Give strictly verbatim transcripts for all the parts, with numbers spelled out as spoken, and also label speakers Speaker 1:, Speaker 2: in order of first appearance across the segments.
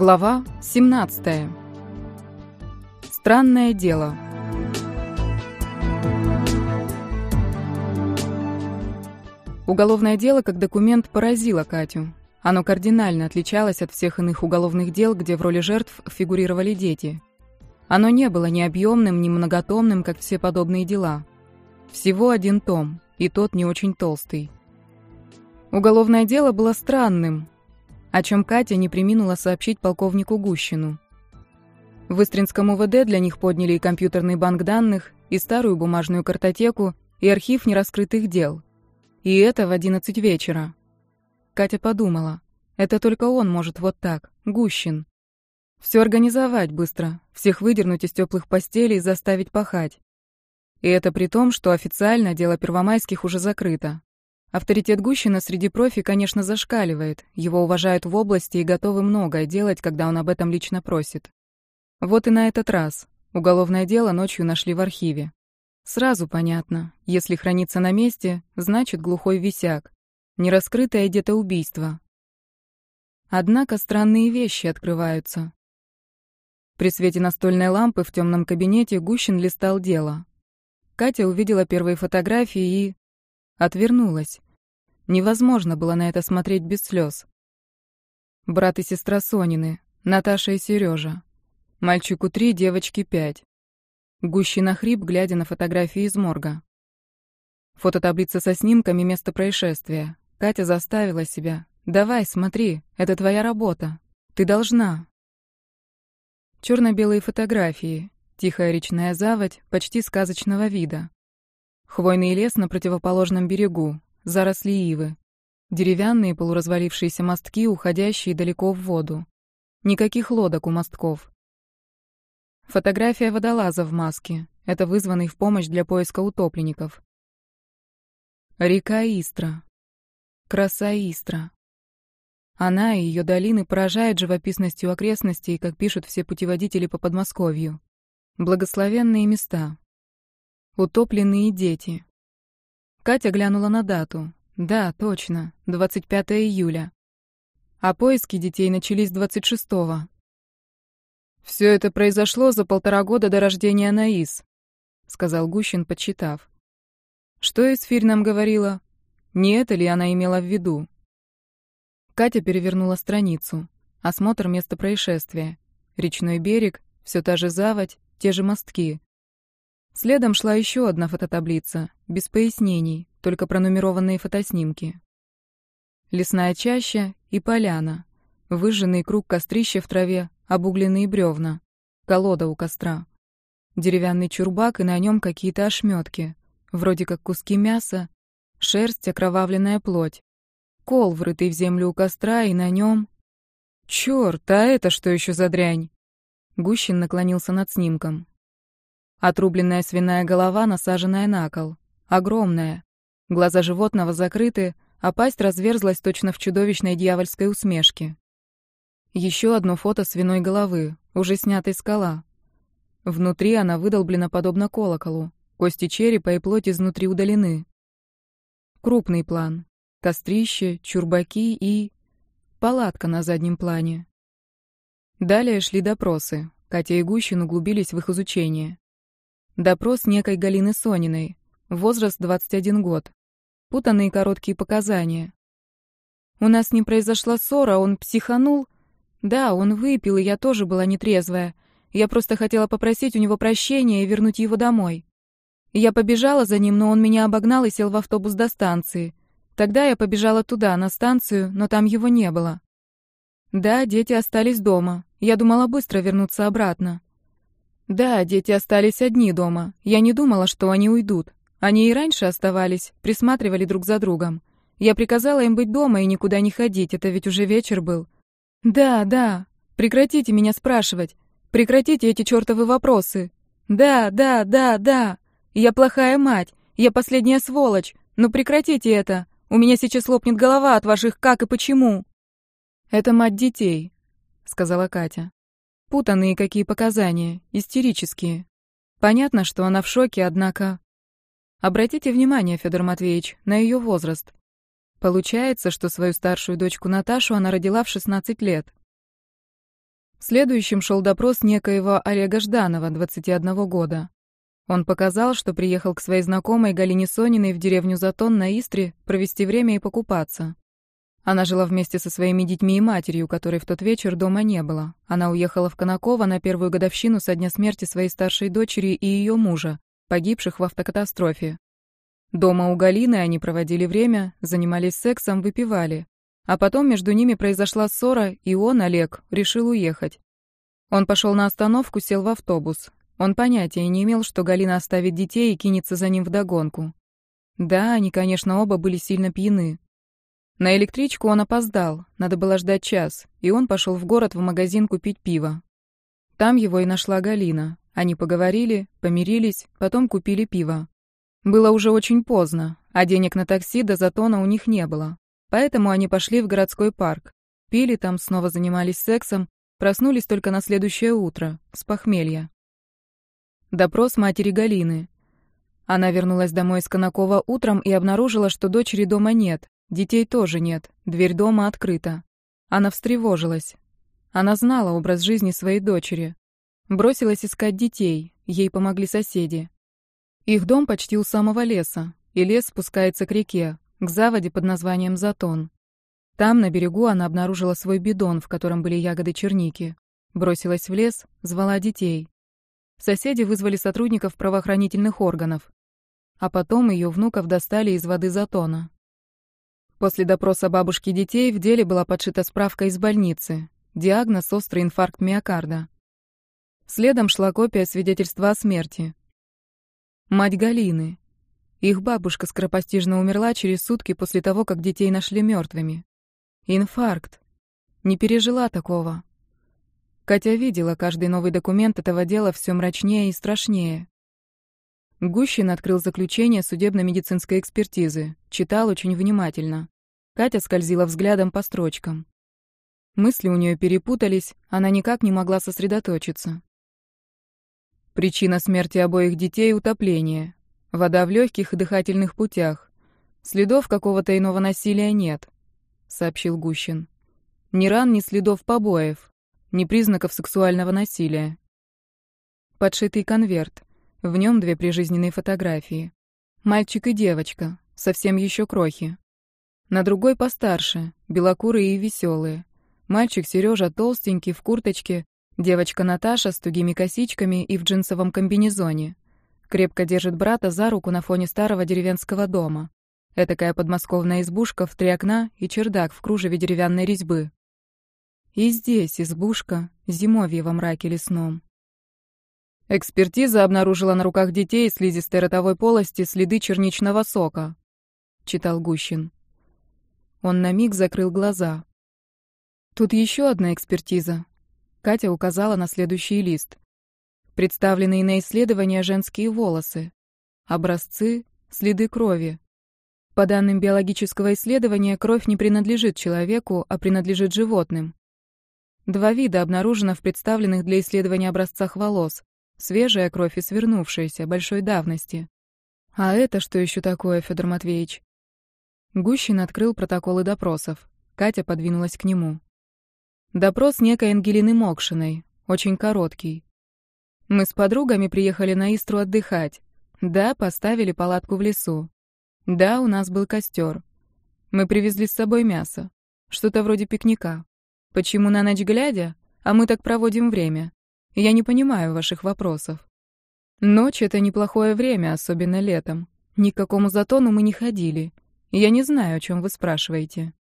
Speaker 1: Глава семнадцатая. Странное дело. Уголовное дело как документ поразило Катю. Оно кардинально отличалось от всех иных уголовных дел, где в роли жертв фигурировали дети. Оно не было ни объемным, ни многотомным, как все подобные дела. Всего один том, и тот не очень толстый. Уголовное дело было странным, о чем Катя не преминула сообщить полковнику Гущину. В Истринском УВД для них подняли и компьютерный банк данных, и старую бумажную картотеку, и архив нераскрытых дел. И это в одиннадцать вечера. Катя подумала, это только он может вот так, Гущин. Все организовать быстро, всех выдернуть из теплых постелей и заставить пахать. И это при том, что официально дело Первомайских уже закрыто. Авторитет Гущина среди профи, конечно, зашкаливает, его уважают в области и готовы многое делать, когда он об этом лично просит. Вот и на этот раз. Уголовное дело ночью нашли в архиве. Сразу понятно, если хранится на месте, значит глухой висяк. Нераскрытое где-то убийство. Однако странные вещи открываются. При свете настольной лампы в темном кабинете Гущин листал дело. Катя увидела первые фотографии и... отвернулась. Невозможно было на это смотреть без слез. Брат и сестра Сонины, Наташа и Сережа. Мальчику три, девочке пять. Гущин охрип, глядя на фотографии из морга. Фототаблица со снимками места происшествия. Катя заставила себя. «Давай, смотри, это твоя работа. Ты должна». Черно-белые фотографии. Тихая речная заводь, почти сказочного вида. Хвойный лес на противоположном берегу, заросли ивы. Деревянные полуразвалившиеся мостки, уходящие далеко в воду. Никаких лодок у мостков. Фотография водолаза в маске. Это вызванный в помощь для поиска утопленников. Река Истра. Краса Истра. Она и ее долины поражают живописностью окрестностей, как пишут все путеводители по Подмосковью. Благословенные места. Утопленные дети. Катя глянула на дату. Да, точно, двадцать пятое июля. А поиски детей начались двадцать шестого. «Все это произошло за полтора года до рождения Анаис», — сказал Гущин, подсчитав. «Что Исфирь нам говорила? Не это ли она имела в виду?» Катя перевернула страницу. Осмотр места происшествия. Речной берег, все та же заводь, те же мостки. Следом шла еще одна фототаблица, без пояснений, только пронумерованные фотоснимки. Лесная чаща и поляна. Выжженный круг кострища в траве, обугленные бревна. Колода у костра. Деревянный чурбак, и на нем какие-то ошметки. Вроде как куски мяса. Шерсть, окровавленная плоть. Кол, врытый в землю у костра, и на нем... Черт, а это что еще за дрянь? Гущин наклонился над снимком. Отрубленная свиная голова, насаженная на кол. Огромная. Глаза животного закрыты, а пасть разверзлась точно в чудовищной дьявольской усмешке. Еще одно фото свиной головы, уже снятой с кола. Внутри она выдолблена подобно колоколу. Кости черепа и плоть изнутри удалены. Крупный план. Кострище, чурбаки и... палатка на заднем плане. Далее шли допросы. Катя и Гущин углубились в их изучение. Допрос некой Галины Сониной. Возраст двадцать один год. Путанные короткие показания. У нас не произошла ссора, он психанул. Да, он выпил, и я тоже была нетрезвая. Я просто хотела попросить у него прощения и вернуть его домой. Я побежала за ним, но он меня обогнал и сел в автобус до станции. Тогда я побежала туда, на станцию, но там его не было. Да, дети остались дома. Я думала быстро вернуться обратно. Да, дети остались одни дома. Я не думала, что они уйдут. Они и раньше оставались, присматривали друг за другом. Я приказала им быть дома и никуда не ходить, это ведь уже вечер был. Да, да, прекратите меня спрашивать. Прекратите эти чертовы вопросы. Да, да, да, да. Я плохая мать. Я последняя сволочь. Но прекратите это. У меня сейчас лопнет голова от ваших «как» и «почему». «Это мать детей», — сказала Катя. Путанные какие показания, истерические. Понятно, что она в шоке, однако... Обратите внимание, Федор Матвеевич, на ее возраст. Получается, что свою старшую дочку Наташу она родила в шестнадцать лет. Следующим шел допрос некоего Олега Жданова, двадцати одного года. Он показал, что приехал к своей знакомой Галине Сониной в деревню Затон на Истре провести время и покупаться. Она жила вместе со своими детьми и матерью, которой в тот вечер дома не было. Она уехала в Конаково на первую годовщину со дня смерти своей старшей дочери и ее мужа, погибших в автокатастрофе. Дома у Галины они проводили время, занимались сексом, выпивали. А потом между ними произошла ссора, и он, Олег, решил уехать. Он пошел на остановку, сел в автобус. Он понятия не имел, что Галина оставит детей и кинется за ним вдогонку. Да, они, конечно, оба были сильно пьяны. На электричку он опоздал, надо было ждать час, и он пошел в город в магазин купить пиво. Там его и нашла Галина. Они поговорили, помирились, потом купили пиво. Было уже очень поздно, а денег на такси до Затона у них не было. Поэтому они пошли в городской парк. Пили там, снова занимались сексом, проснулись только на следующее утро, с похмелья. Допрос матери Галины. Она вернулась домой из Конакова утром и обнаружила, что дочери дома нет, детей тоже нет, дверь дома открыта. Она встревожилась. Она знала образ жизни своей дочери. Бросилась искать детей, ей помогли соседи. Их дом почти у самого леса, и лес спускается к реке, к заводе под названием Затон. Там, на берегу, она обнаружила свой бидон, в котором были ягоды черники. Бросилась в лес, звала детей. Соседи вызвали сотрудников правоохранительных органов. А потом ее внуков достали из воды Затона. После допроса бабушки детей в деле была подшита справка из больницы. Диагноз — острый инфаркт миокарда. Следом шла копия свидетельства о смерти. Мать Галины. Их бабушка скоропостижно умерла через сутки после того, как детей нашли мертвыми. Инфаркт. Не пережила такого. Катя видела каждый новый документ этого дела все мрачнее и страшнее. Гущин открыл заключение судебно-медицинской экспертизы, читал очень внимательно. Катя скользила взглядом по строчкам. Мысли у нее перепутались, она никак не могла сосредоточиться. Причина смерти обоих детей — утопление. Вода в легких и дыхательных путях. Следов какого-то иного насилия нет, сообщил Гущин. Ни ран, ни следов побоев, ни признаков сексуального насилия. Подшитый конверт. В нем две прижизненные фотографии. Мальчик и девочка, совсем еще крохи. На другой постарше, белокурые и веселые. Мальчик Сережа толстенький, в курточке, девочка Наташа с тугими косичками и в джинсовом комбинезоне. Крепко держит брата за руку на фоне старого деревенского дома. Этакая подмосковная избушка в три окна и чердак в кружеве деревянной резьбы. И здесь избушка, зимовье во мраке лесном. Экспертиза обнаружила на руках детей слизистой ротовой полости следы черничного сока, читал Гущин. Он на миг закрыл глаза. Тут еще одна экспертиза. Катя указала на следующий лист. Представленные на исследование женские волосы. Образцы, следы крови. По данным биологического исследования, кровь не принадлежит человеку, а принадлежит животным. Два вида обнаружено в представленных для исследования образцах волос. Свежая кровь и свернувшаяся, большой давности. А это что еще такое, Федор Матвеевич? Гущин открыл протоколы допросов. Катя подвинулась к нему. Допрос некой Ангелины Мокшиной, очень короткий. Мы с подругами приехали на Истру отдыхать. Да, поставили палатку в лесу. Да, у нас был костер. Мы привезли с собой мясо. Что-то вроде пикника. Почему на ночь глядя? А мы так проводим время. Я не понимаю ваших вопросов. Ночь — это неплохое время, особенно летом. Ни к какому Затону мы не ходили. Я не знаю, о чем вы спрашиваете.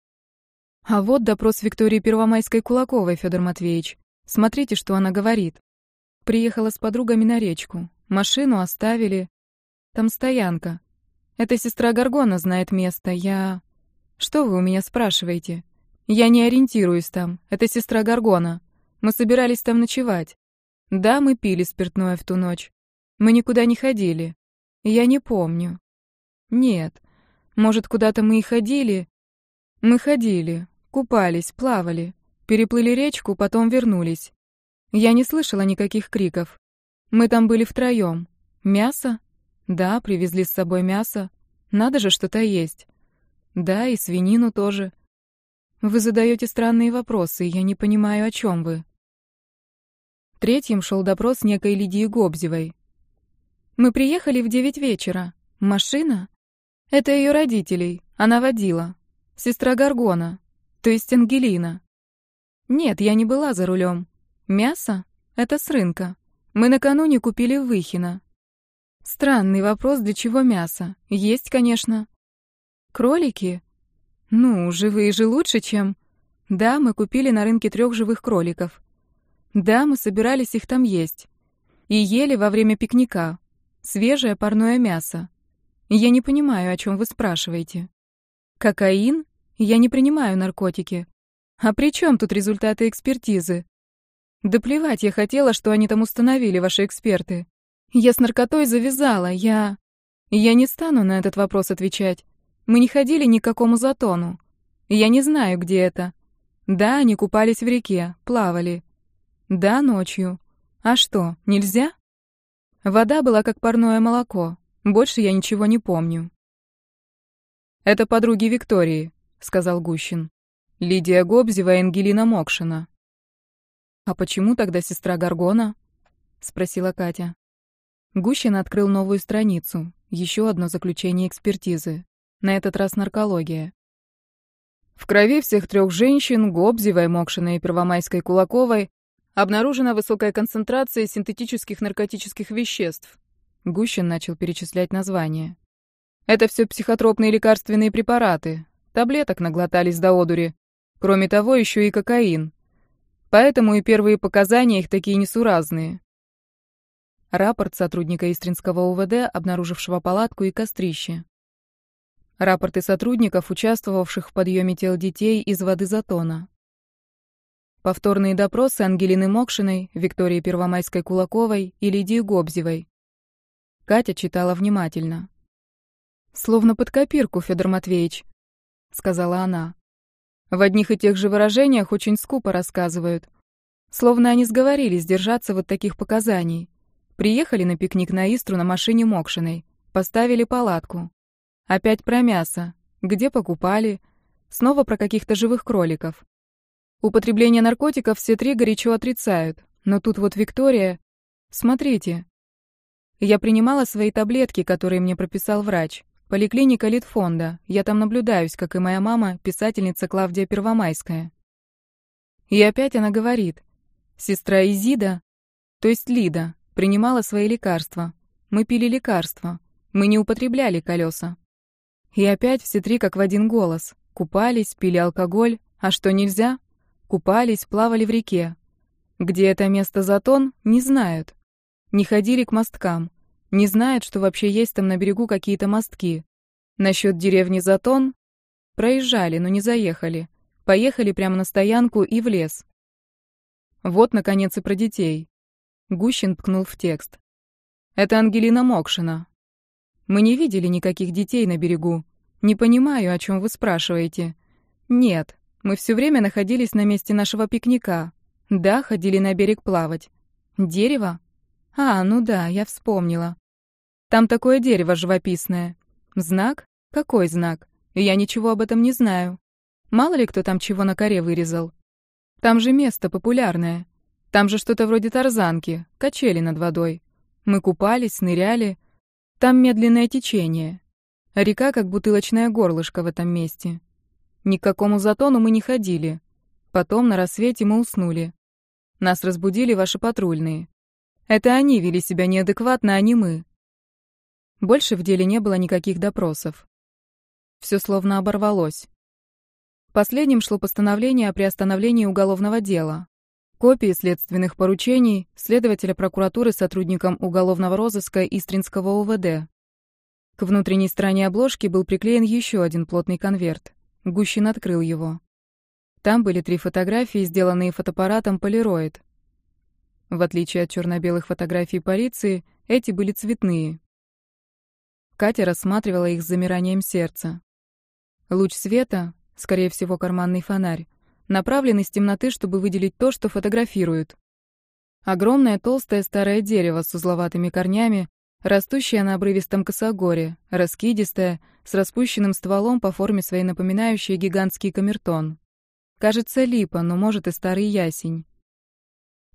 Speaker 1: А вот допрос Виктории Первомайской-Кулаковой, Федор Матвеевич. Смотрите, что она говорит. Приехала с подругами на речку. Машину оставили. Там стоянка. Эта сестра Горгона знает место. Я... Что вы у меня спрашиваете? Я не ориентируюсь там. Это сестра Горгона. Мы собирались там ночевать. Да, мы пили спиртное в ту ночь. Мы никуда не ходили. Я не помню. Нет. Может, куда-то мы и ходили? Мы ходили, купались, плавали. Переплыли речку, потом вернулись. Я не слышала никаких криков. Мы там были втроем. Мясо? Да, привезли с собой мясо. Надо же что-то есть. Да, и свинину тоже. Вы задаете странные вопросы, я не понимаю, о чем вы. Третьим шел допрос некой Лидии Гобзевой. «Мы приехали в девять вечера. Машина? Это ее родителей. Она водила. Сестра Гаргона. То есть Ангелина. Нет, я не была за рулем. Мясо? Это с рынка. Мы накануне купили в Выхино. Странный вопрос, для чего мясо? Есть, конечно. Кролики? Ну, живые же лучше, чем... Да, мы купили на рынке трех живых кроликов. Да, мы собирались их там есть. И ели во время пикника. Свежее парное мясо. Я не понимаю, о чем вы спрашиваете. Кокаин? Я не принимаю наркотики. А при чем тут результаты экспертизы? Да плевать я хотела, что они там установили, ваши эксперты. Я с наркотой завязала, я... Я не стану на этот вопрос отвечать. Мы не ходили ни к какому затону. Я не знаю, где это. Да, они купались в реке, плавали. Да, ночью. А что, нельзя? Вода была как парное молоко. Больше я ничего не помню. «Это подруги Виктории», — сказал Гущин. «Лидия Гобзева и Ангелина Мокшина». «А почему тогда сестра Гаргона?» — спросила Катя. Гущин открыл новую страницу, еще одно заключение экспертизы. На этот раз наркология. В крови всех трех женщин, Гобзевой, Мокшиной и Первомайской Кулаковой, обнаружена высокая концентрация синтетических наркотических веществ. Гущин начал перечислять названия. Это все психотропные лекарственные препараты. Таблеток наглотались до одури. Кроме того, еще и кокаин. Поэтому и первые показания их такие несуразные. Рапорт сотрудника Истринского УВД, обнаружившего палатку и кострище. Рапорты сотрудников, участвовавших в подъеме тел детей из воды Затона. Повторные допросы Ангелины Мокшиной, Виктории Первомайской Кулаковой и Лидии Гобзевой. Катя читала внимательно. «Словно под копирку, Федор Матвеевич», — сказала она. «В одних и тех же выражениях очень скупо рассказывают. Словно они сговорились держаться вот таких показаний. Приехали на пикник на Истру на машине Мокшиной, поставили палатку. Опять про мясо. Где покупали? Снова про каких-то живых кроликов. Употребление наркотиков все три горячо отрицают. Но тут вот Виктория... Смотрите. Я принимала свои таблетки, которые мне прописал врач. Поликлиника Литфонда. Я там наблюдаюсь, как и моя мама, писательница Клавдия Первомайская. И опять она говорит. Сестра Изида, то есть Лида, принимала свои лекарства. Мы пили лекарства. Мы не употребляли колеса. И опять все три как в один голос. Купались, пили алкоголь. А что нельзя? Купались, плавали в реке. Где это место Затон, не знают. Не ходили к мосткам. Не знают, что вообще есть там на берегу какие-то мостки. Насчет деревни Затон проезжали, но не заехали. Поехали прямо на стоянку и в лес. Вот, наконец, и про детей. Гущин ткнул в текст. Это Ангелина Мокшина. Мы не видели никаких детей на берегу. Не понимаю, о чем вы спрашиваете. Нет, мы все время находились на месте нашего пикника. Да, ходили на берег плавать. Дерево? А, ну да, я вспомнила. Там такое дерево живописное. Знак? Какой знак? Я ничего об этом не знаю. Мало ли кто там чего на коре вырезал. Там же место популярное. Там же что-то вроде тарзанки, качели над водой. Мы купались, ныряли. Там медленное течение. Река как бутылочное горлышко в этом месте. Ни к какому затону мы не ходили. Потом на рассвете мы уснули. Нас разбудили ваши патрульные. Это они вели себя неадекватно, а не мы. Больше в деле не было никаких допросов. Все словно оборвалось. Последним шло постановление о приостановлении уголовного дела. Копии следственных поручений следователя прокуратуры сотрудникам уголовного розыска Истринского УВД. К внутренней стороне обложки был приклеен еще один плотный конверт. Гущин открыл его. Там были три фотографии, сделанные фотоаппаратом Polaroid. В отличие от черно-белых фотографий полиции, эти были цветные. Катя рассматривала их с замиранием сердца. Луч света, скорее всего, карманный фонарь, направлен из темноты, чтобы выделить то, что фотографируют. Огромное толстое старое дерево с узловатыми корнями, растущее на обрывистом косогоре, раскидистое, с распущенным стволом по форме своей напоминающей гигантский камертон. Кажется, липа, но может и старый ясень.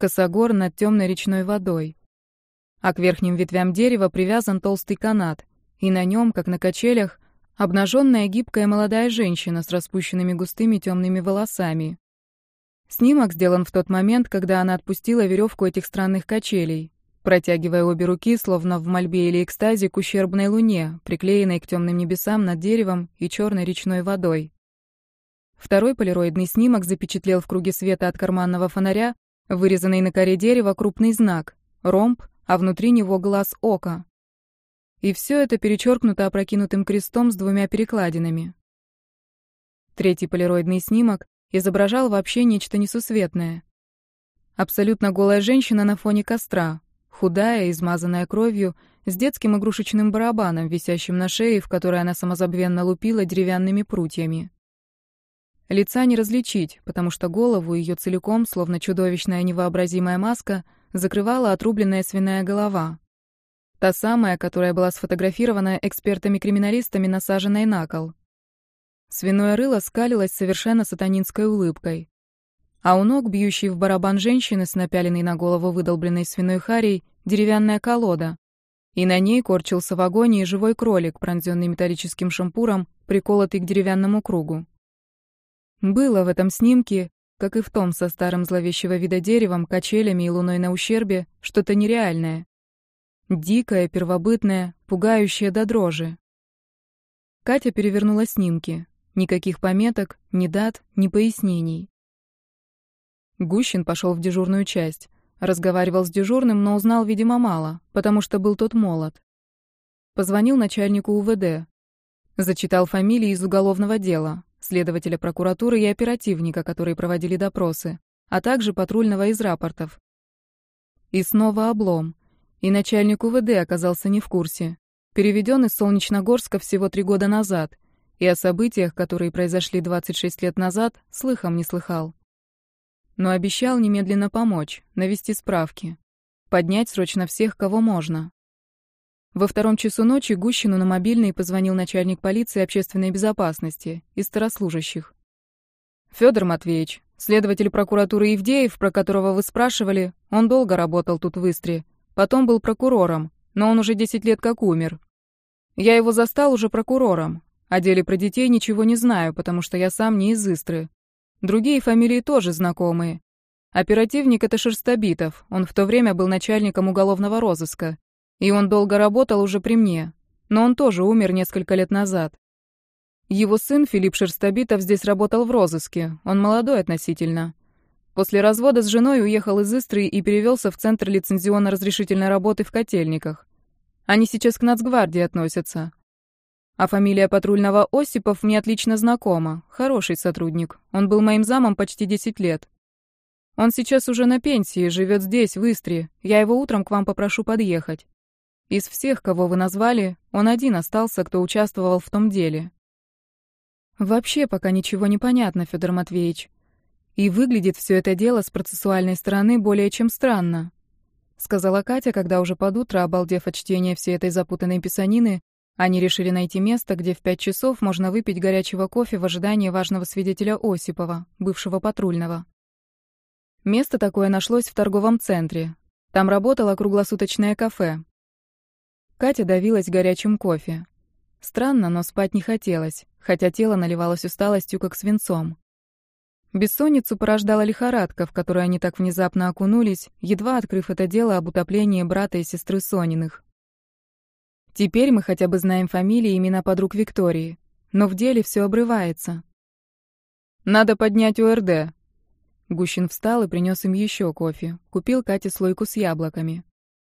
Speaker 1: косогор над темной речной водой. А к верхним ветвям дерева привязан толстый канат, и на нем, как на качелях, обнаженная гибкая молодая женщина с распущенными густыми темными волосами. Снимок сделан в тот момент, когда она отпустила веревку этих странных качелей, протягивая обе руки, словно в мольбе или экстазе, к ущербной луне, приклеенной к темным небесам над деревом и черной речной водой. Второй полироидный снимок запечатлел в круге света от карманного фонаря вырезанный на коре дерева крупный знак — ромб, а внутри него глаз ока. И все это перечеркнуто опрокинутым крестом с двумя перекладинами. Третий полироидный снимок изображал вообще нечто несусветное. Абсолютно голая женщина на фоне костра, худая, измазанная кровью, с детским игрушечным барабаном, висящим на шее, в которой она самозабвенно лупила деревянными прутьями. Лица не различить, потому что голову ее целиком, словно чудовищная невообразимая маска, закрывала отрубленная свиная голова. Та самая, которая была сфотографирована экспертами-криминалистами, насаженной на кол. Свиное рыло скалилось совершенно сатанинской улыбкой. А у ног, бьющей в барабан женщины с напяленной на голову выдолбленной свиной харей, деревянная колода. И на ней корчился в агонии живой кролик, пронзенный металлическим шампуром, приколотый к деревянному кругу. Было в этом снимке, как и в том со старым зловещего вида деревом, качелями и луной на ущербе, что-то нереальное. Дикое, первобытное, пугающее до дрожи. Катя перевернула снимки. Никаких пометок, ни дат, ни пояснений. Гущин пошел в дежурную часть. Разговаривал с дежурным, но узнал, видимо, мало, потому что был тот молод. Позвонил начальнику УВД. Зачитал фамилии из уголовного дела, следователя прокуратуры и оперативника, которые проводили допросы, а также патрульного из рапортов. И снова облом. И начальник УВД оказался не в курсе. Переведен из Солнечногорска всего три года назад, и о событиях, которые произошли двадцать шесть лет назад, слыхом не слыхал. Но обещал немедленно помочь, навести справки, поднять срочно всех, кого можно. Во втором часу ночи Гущину на мобильный позвонил начальник полиции общественной безопасности из старослужащих. «Фёдор Матвеевич, следователь прокуратуры Евдеев, про которого вы спрашивали, он долго работал тут в Истре, потом был прокурором, но он уже десять лет как умер. Я его застал уже прокурором. О деле про детей ничего не знаю, потому что я сам не из Истры. Другие фамилии тоже знакомые. Оперативник — это Шерстобитов, он в то время был начальником уголовного розыска. И он долго работал уже при мне, но он тоже умер несколько лет назад. Его сын Филипп Шерстобитов здесь работал в розыске, он молодой относительно. После развода с женой уехал из Истры и перевелся в Центр лицензионно-разрешительной работы в Котельниках. Они сейчас к Нацгвардии относятся. А фамилия патрульного Осипов мне отлично знакома, хороший сотрудник, он был моим замом почти десять лет. Он сейчас уже на пенсии, живет здесь, в Истре, я его утром к вам попрошу подъехать. Из всех, кого вы назвали, он один остался, кто участвовал в том деле. Вообще пока ничего не понятно, Фёдор Матвеевич. И выглядит все это дело с процессуальной стороны более чем странно, сказала Катя, когда уже под утро, обалдев от чтения всей этой запутанной писанины, они решили найти место, где в пять часов можно выпить горячего кофе в ожидании важного свидетеля Осипова, бывшего патрульного. Место такое нашлось в торговом центре. Там работало круглосуточное кафе. Катя давилась горячим кофе. Странно, но спать не хотелось, хотя тело наливалось усталостью, как свинцом. Бессонницу порождала лихорадка, в которую они так внезапно окунулись, едва открыв это дело об утоплении брата и сестры Сониных. Теперь мы хотя бы знаем фамилии и имена подруг Виктории, но в деле все обрывается. «Надо поднять ОРД». Гущин встал и принес им еще кофе, купил Кате слойку с яблоками.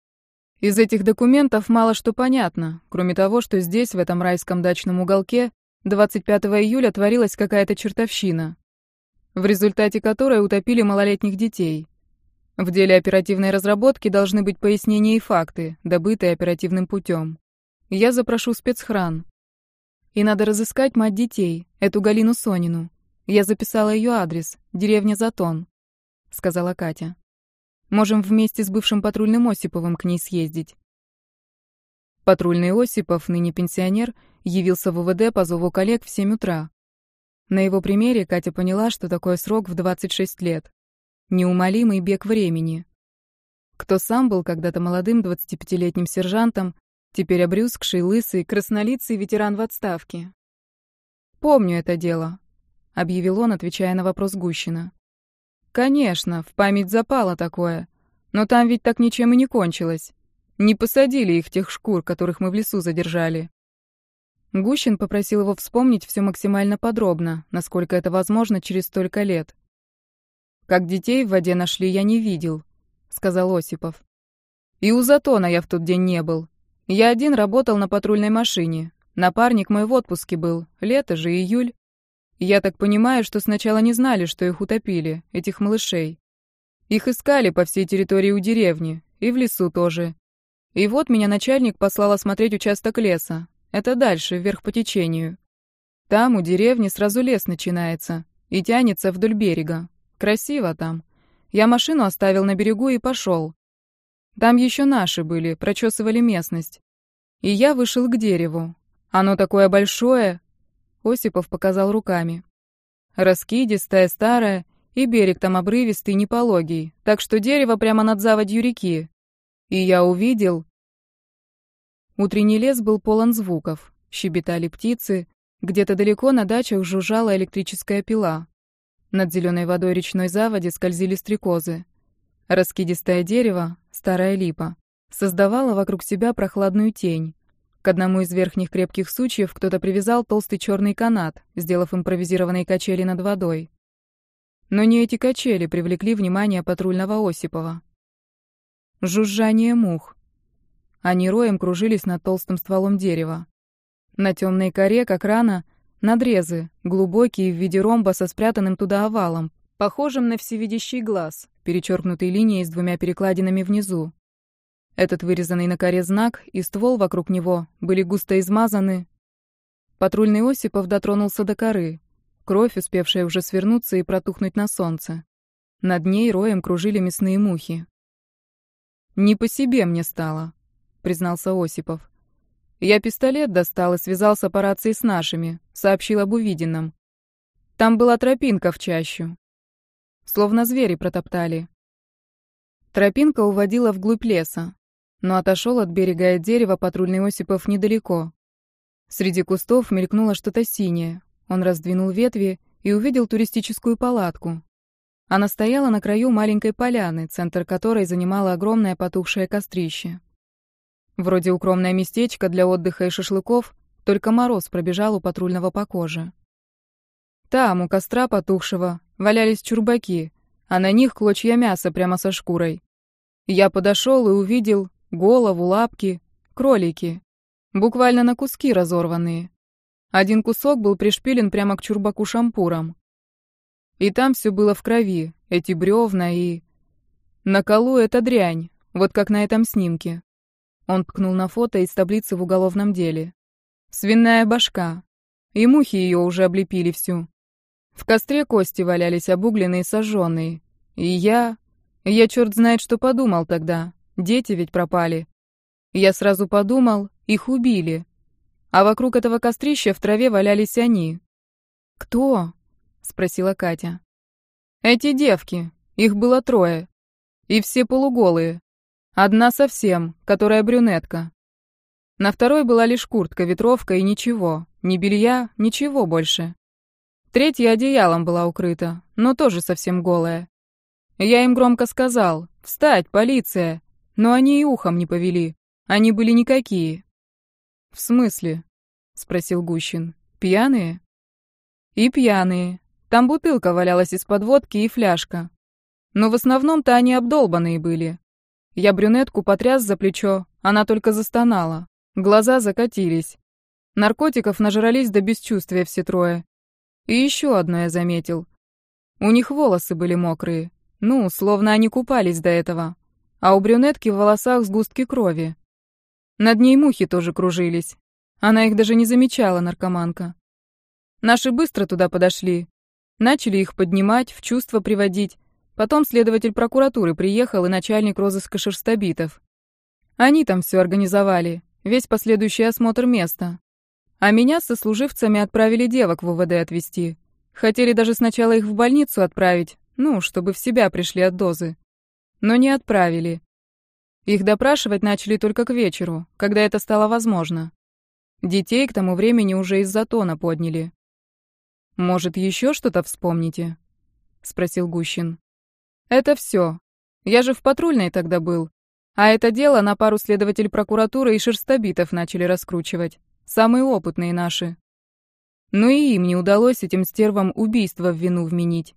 Speaker 1: Из этих документов мало что понятно, кроме того, что здесь, в этом райском дачном уголке, двадцать пятого июля творилась какая-то чертовщина, в результате которой утопили малолетних детей. В деле оперативной разработки должны быть пояснения и факты, добытые оперативным путем. Я запрошу спецхран. И надо разыскать мать детей, эту Галину Сонину. Я записала ее адрес, деревня Затон, сказала Катя. Можем вместе с бывшим патрульным Осиповым к ней съездить. Патрульный Осипов, ныне пенсионер, явился в УВД по зову коллег в семь утра. На его примере Катя поняла, что такое срок в двадцать шесть лет. неумолимый бег времени. Кто сам был когда-то молодым двадцатипятилетним сержантом, теперь обрюзгший, лысый, краснолицый ветеран в отставке. «Помню это дело», — объявил он, отвечая на вопрос Гущина. «Конечно, в память запало такое. Но там ведь так ничем и не кончилось. Не посадили их, тех шкур, которых мы в лесу задержали». Гущин попросил его вспомнить все максимально подробно, насколько это возможно через столько лет. «Как детей в воде нашли, я не видел», — сказал Осипов. «И у Затона я в тот день не был. Я один работал на патрульной машине. Напарник мой в отпуске был, лето же, июль. Я так понимаю, что сначала не знали, что их утопили, этих малышей. Их искали по всей территории у деревни, и в лесу тоже. И вот меня начальник послал осмотреть участок леса. Это дальше, вверх по течению. Там у деревни сразу лес начинается и тянется вдоль берега. Красиво там. Я машину оставил на берегу и пошел. Там еще наши были, прочесывали местность. И я вышел к дереву. Оно такое большое. Осипов показал руками. Раскидистое, старое, и берег там обрывистый, непологий, так что дерево прямо над заводью реки. И я увидел... Утренний лес был полон звуков. Щебетали птицы, где-то далеко на дачах жужжала электрическая пила. Над зеленой водой речной заводи скользили стрекозы. Раскидистое дерево, старая липа, создавало вокруг себя прохладную тень. К одному из верхних крепких сучьев кто-то привязал толстый черный канат, сделав импровизированные качели над водой. Но не эти качели привлекли внимание патрульного Осипова. Жужжание мух. Они роем кружились над толстым стволом дерева. На темной коре, как рана, надрезы, глубокие в виде ромба со спрятанным туда овалом, похожим на всевидящий глаз, перечеркнутый линией с двумя перекладинами внизу. Этот вырезанный на коре знак и ствол вокруг него были густо измазаны. Патрульный Осипов дотронулся до коры. Кровь, успевшая уже свернуться и протухнуть на солнце. Над ней роем кружили мясные мухи. «Не по себе мне стало», — признался Осипов. «Я пистолет достал и связался по рации с нашими, сообщил об увиденном. Там была тропинка в чащу. Словно звери протоптали. Тропинка уводила вглубь леса, но отошел от берега и от дерева патрульный Осипов недалеко. Среди кустов мелькнуло что-то синее. Он раздвинул ветви и увидел туристическую палатку. Она стояла на краю маленькой поляны, центр которой занимало огромное потухшее кострище. Вроде укромное местечко для отдыха и шашлыков, только мороз пробежал у патрульного по коже. Там, у костра потухшего, валялись чурбаки, а на них клочья мяса прямо со шкурой. Я подошел и увидел голову, лапки, кролики, буквально на куски разорванные. Один кусок был пришпилен прямо к чурбаку шампуром. И там все было в крови, эти бревна и... На колу эта дрянь, вот как на этом снимке. Он ткнул на фото из таблицы в уголовном деле. Свиная башка. И мухи ее уже облепили всю. В костре кости валялись обугленные, сожженные. И я... Я черт знает, что подумал тогда. Дети ведь пропали. Я сразу подумал, их убили. А вокруг этого кострища в траве валялись они. «Кто?» — спросила Катя. «Эти девки. Их было трое. И все полуголые. Одна совсем, которая брюнетка. На второй была лишь куртка, ветровка и ничего. Ни белья, ничего больше. Третья одеялом была укрыта, но тоже совсем голая. Я им громко сказал: «Встать, полиция!» Но они и ухом не повели. Они были никакие. «В смысле?» — спросил Гущин. «Пьяные?» «И пьяные. Там бутылка валялась из-под водки и фляжка. Но в основном-то они обдолбанные были. Я брюнетку потряс за плечо, она только застонала. Глаза закатились. Наркотиков нажрались до бесчувствия все трое. И еще одно я заметил. У них волосы были мокрые. Ну, словно они купались до этого. А у брюнетки в волосах сгустки крови. Над ней мухи тоже кружились. Она их даже не замечала, наркоманка. Наши быстро туда подошли. Начали их поднимать, в чувство приводить. Потом следователь прокуратуры приехал и начальник розыска Шерстобитов. Они там все организовали, весь последующий осмотр места. А меня со служивцами отправили девок в УВД отвезти. Хотели даже сначала их в больницу отправить, Ну, чтобы в себя пришли от дозы. Но не отправили. Их допрашивать начали только к вечеру, когда это стало возможно. Детей к тому времени уже из затона подняли. «Может, еще что-то вспомните?» — спросил Гущин. «Это все. Я же в патрульной тогда был. А это дело на пару следователь прокуратуры и шерстобитов начали раскручивать. Самые опытные наши. Ну и им не удалось этим стервам убийство в вину вменить».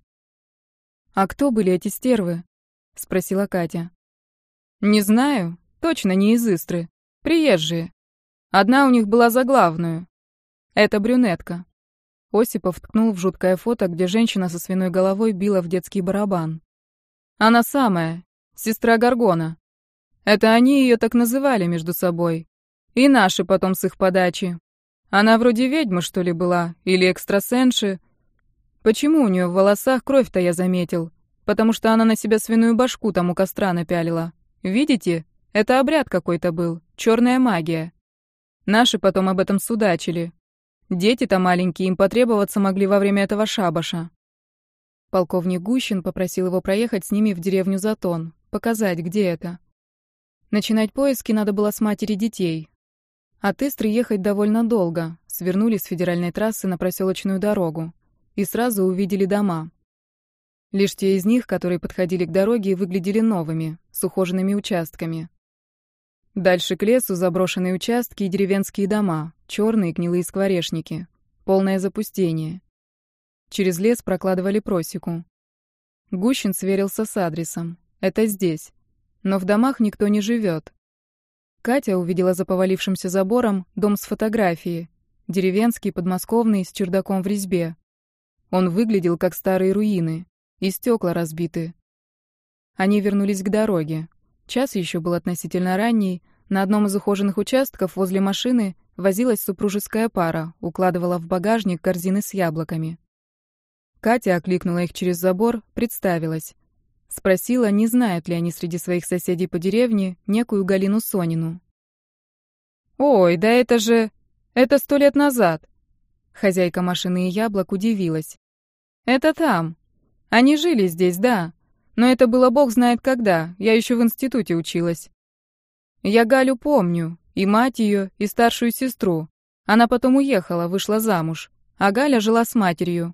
Speaker 1: «А кто были эти стервы?» — спросила Катя. «Не знаю. Точно не из Истры. Приезжие. Одна у них была за главную. Это брюнетка». Осипов ткнул в жуткое фото, где женщина со свиной головой била в детский барабан. «Она самая. Сестра Горгона. Это они ее так называли между собой. И наши потом с их подачи. Она вроде ведьмы, что ли, была? Или экстрасенши? Почему у нее в волосах кровь-то я заметил? Потому что она на себя свиную башку там у костра напялила. Видите? Это обряд какой-то был. Черная магия. Наши потом об этом судачили. Дети-то маленькие, им потребоваться могли во время этого шабаша». Полковник Гущин попросил его проехать с ними в деревню Затон, показать, где это. Начинать поиски надо было с матери детей. От Истры ехать довольно долго, свернули с федеральной трассы на проселочную дорогу и сразу увидели дома. Лишь те из них, которые подходили к дороге, выглядели новыми, с ухоженными участками. Дальше к лесу заброшенные участки и деревенские дома, черные гнилые скворечники, полное запустение. Через лес прокладывали просеку. Гущин сверился с адресом. Это здесь. Но в домах никто не живет. Катя увидела за повалившимся забором дом с фотографией. Деревенский, подмосковный, с чердаком в резьбе. Он выглядел как старые руины. И стекла разбиты. Они вернулись к дороге. Час еще был относительно ранний. На одном из ухоженных участков возле машины возилась супружеская пара, укладывала в багажник корзины с яблоками. Катя окликнула их через забор, представилась. Спросила, не знают ли они среди своих соседей по деревне некую Галину Сонину. «Ой, да это же... это сто лет назад!» Хозяйка машины и яблок удивилась. «Это там. Они жили здесь, да. Но это было бог знает когда, я еще в институте училась. Я Галю помню, и мать ее, и старшую сестру. Она потом уехала, вышла замуж, а Галя жила с матерью.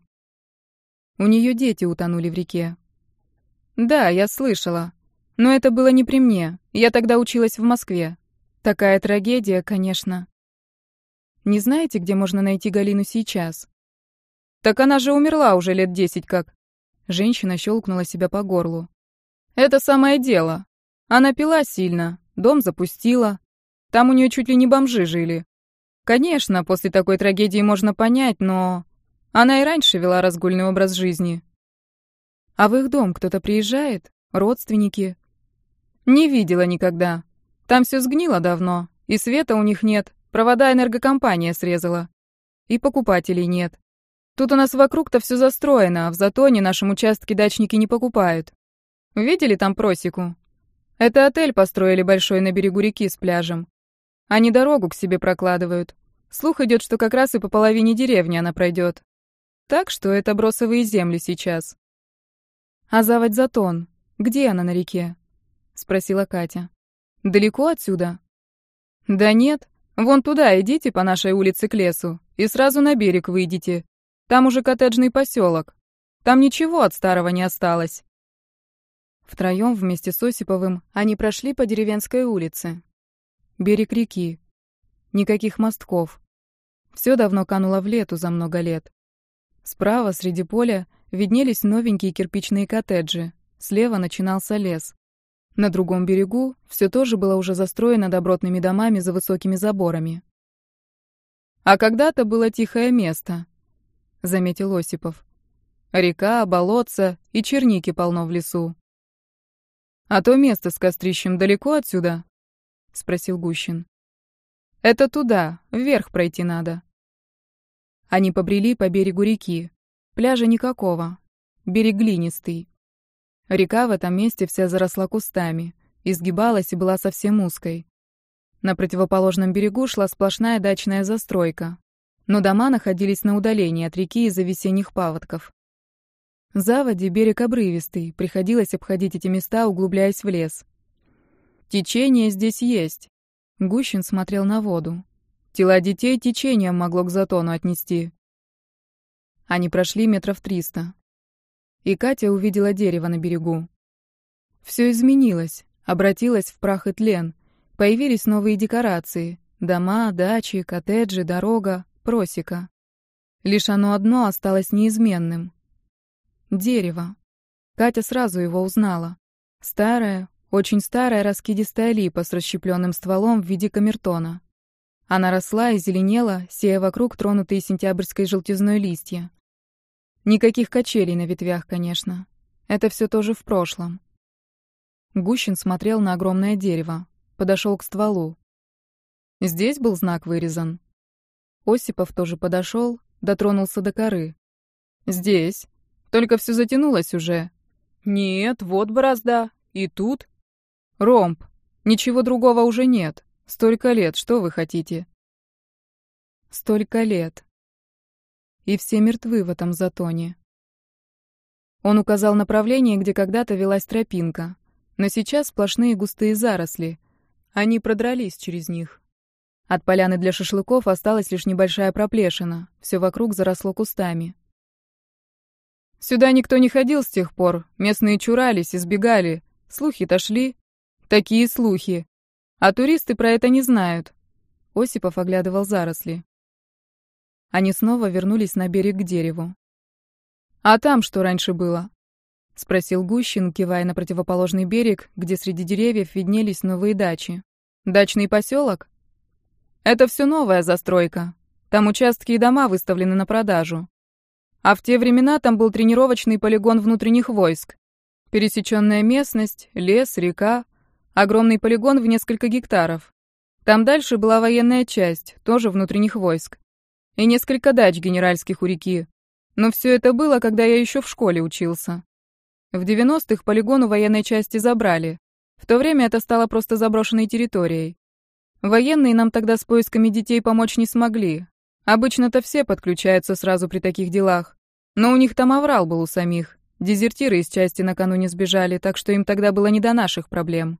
Speaker 1: У нее дети утонули в реке. Да, я слышала. Но это было не при мне, я тогда училась в Москве. Такая трагедия, конечно. Не знаете, где можно найти Галину сейчас? Так она же умерла уже лет десять как. Женщина щелкнула себя по горлу. Это самое дело. Она пила сильно, дом запустила. Там у нее чуть ли не бомжи жили. Конечно, после такой трагедии можно понять, но... Она и раньше вела разгульный образ жизни. А в их дом кто-то приезжает? Родственники? Не видела никогда. Там все сгнило давно, и света у них нет, провода энергокомпания срезала. И покупателей нет. Тут у нас вокруг-то все застроено, а в Затоне нашем участке дачники не покупают. Видели там просеку? Это отель построили большой на берегу реки с пляжем. Они дорогу к себе прокладывают. Слух идет, что как раз и по половине деревни она пройдет. Так что это бросовые земли сейчас. А заводь Затон, где она на реке? Спросила Катя. Далеко отсюда? Да нет, вон туда идите по нашей улице к лесу и сразу на берег выйдите. Там уже коттеджный поселок. Там ничего от старого не осталось. Втроем вместе с Осиповым они прошли по деревенской улице. Берег реки. Никаких мостков. Все давно кануло в лету за много лет. Справа, среди поля, виднелись новенькие кирпичные коттеджи. Слева начинался лес. На другом берегу все тоже было уже застроено добротными домами за высокими заборами. «А когда-то было тихое место», — заметил Осипов. «Река, болотца и черники полно в лесу». «А то место с кострищем далеко отсюда?» — спросил Гущин. «Это туда, вверх пройти надо». Они побрели по берегу реки. Пляжа никакого. Берег глинистый. Река в этом месте вся заросла кустами, изгибалась и была совсем узкой. На противоположном берегу шла сплошная дачная застройка, но дома находились на удалении от реки из-за весенних паводков. Заводи берег обрывистый, приходилось обходить эти места, углубляясь в лес. Течение здесь есть. Гущин смотрел на воду. Тела детей течением могло к затону отнести. Они прошли метров триста. И Катя увидела дерево на берегу. Все изменилось, обратилось в прах и тлен. Появились новые декорации. Дома, дачи, коттеджи, дорога, просека. Лишь оно одно осталось неизменным. Дерево. Катя сразу его узнала. Старая, очень старая раскидистая липа с расщепленным стволом в виде камертона. Она росла и зеленела, сея вокруг тронутые сентябрьской желтизной листья. Никаких качелей на ветвях, конечно. Это все тоже в прошлом. Гущин смотрел на огромное дерево. Подошел к стволу. Здесь был знак вырезан. Осипов тоже подошел, дотронулся до коры. Здесь. Только все затянулось уже. Нет, вот борозда. И тут. Ромб. Ничего другого уже нет. Столько лет, что вы хотите? Столько лет. И все мертвы в этом затоне. Он указал направление, где когда-то велась тропинка. Но сейчас сплошные густые заросли. Они продрались через них. От поляны для шашлыков осталась лишь небольшая проплешина. Все вокруг заросло кустами. Сюда никто не ходил с тех пор. Местные чурались, избегали. Слухи-то шли. Такие слухи. А туристы про это не знают. Осипов оглядывал заросли. Они снова вернулись на берег к дереву. «А там что раньше было?» — спросил Гущин, кивая на противоположный берег, где среди деревьев виднелись новые дачи. «Дачный поселок?» «Это все новая застройка. Там участки и дома выставлены на продажу. А в те времена там был тренировочный полигон внутренних войск. Пересеченная местность, лес, река, огромный полигон в несколько гектаров. Там дальше была военная часть, тоже внутренних войск. И несколько дач генеральских у реки. Но все это было, когда я еще в школе учился. В девяностых полигон у военной части забрали. В то время это стало просто заброшенной территорией. Военные нам тогда с поисками детей помочь не смогли. Обычно-то все подключаются сразу при таких делах. Но у них там аврал был у самих. Дезертиры из части накануне сбежали, так что им тогда было не до наших проблем.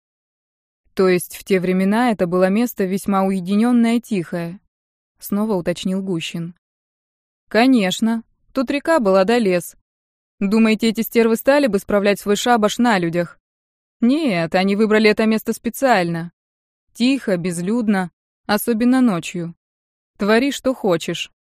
Speaker 1: То есть в те времена это было место весьма уединенное и тихое? Снова уточнил Гущин. Конечно. Тут река была да лес. Думаете, эти стервы стали бы справлять свой шабаш на людях? Нет, они выбрали это место специально. Тихо, безлюдно, особенно ночью. Твори, что хочешь.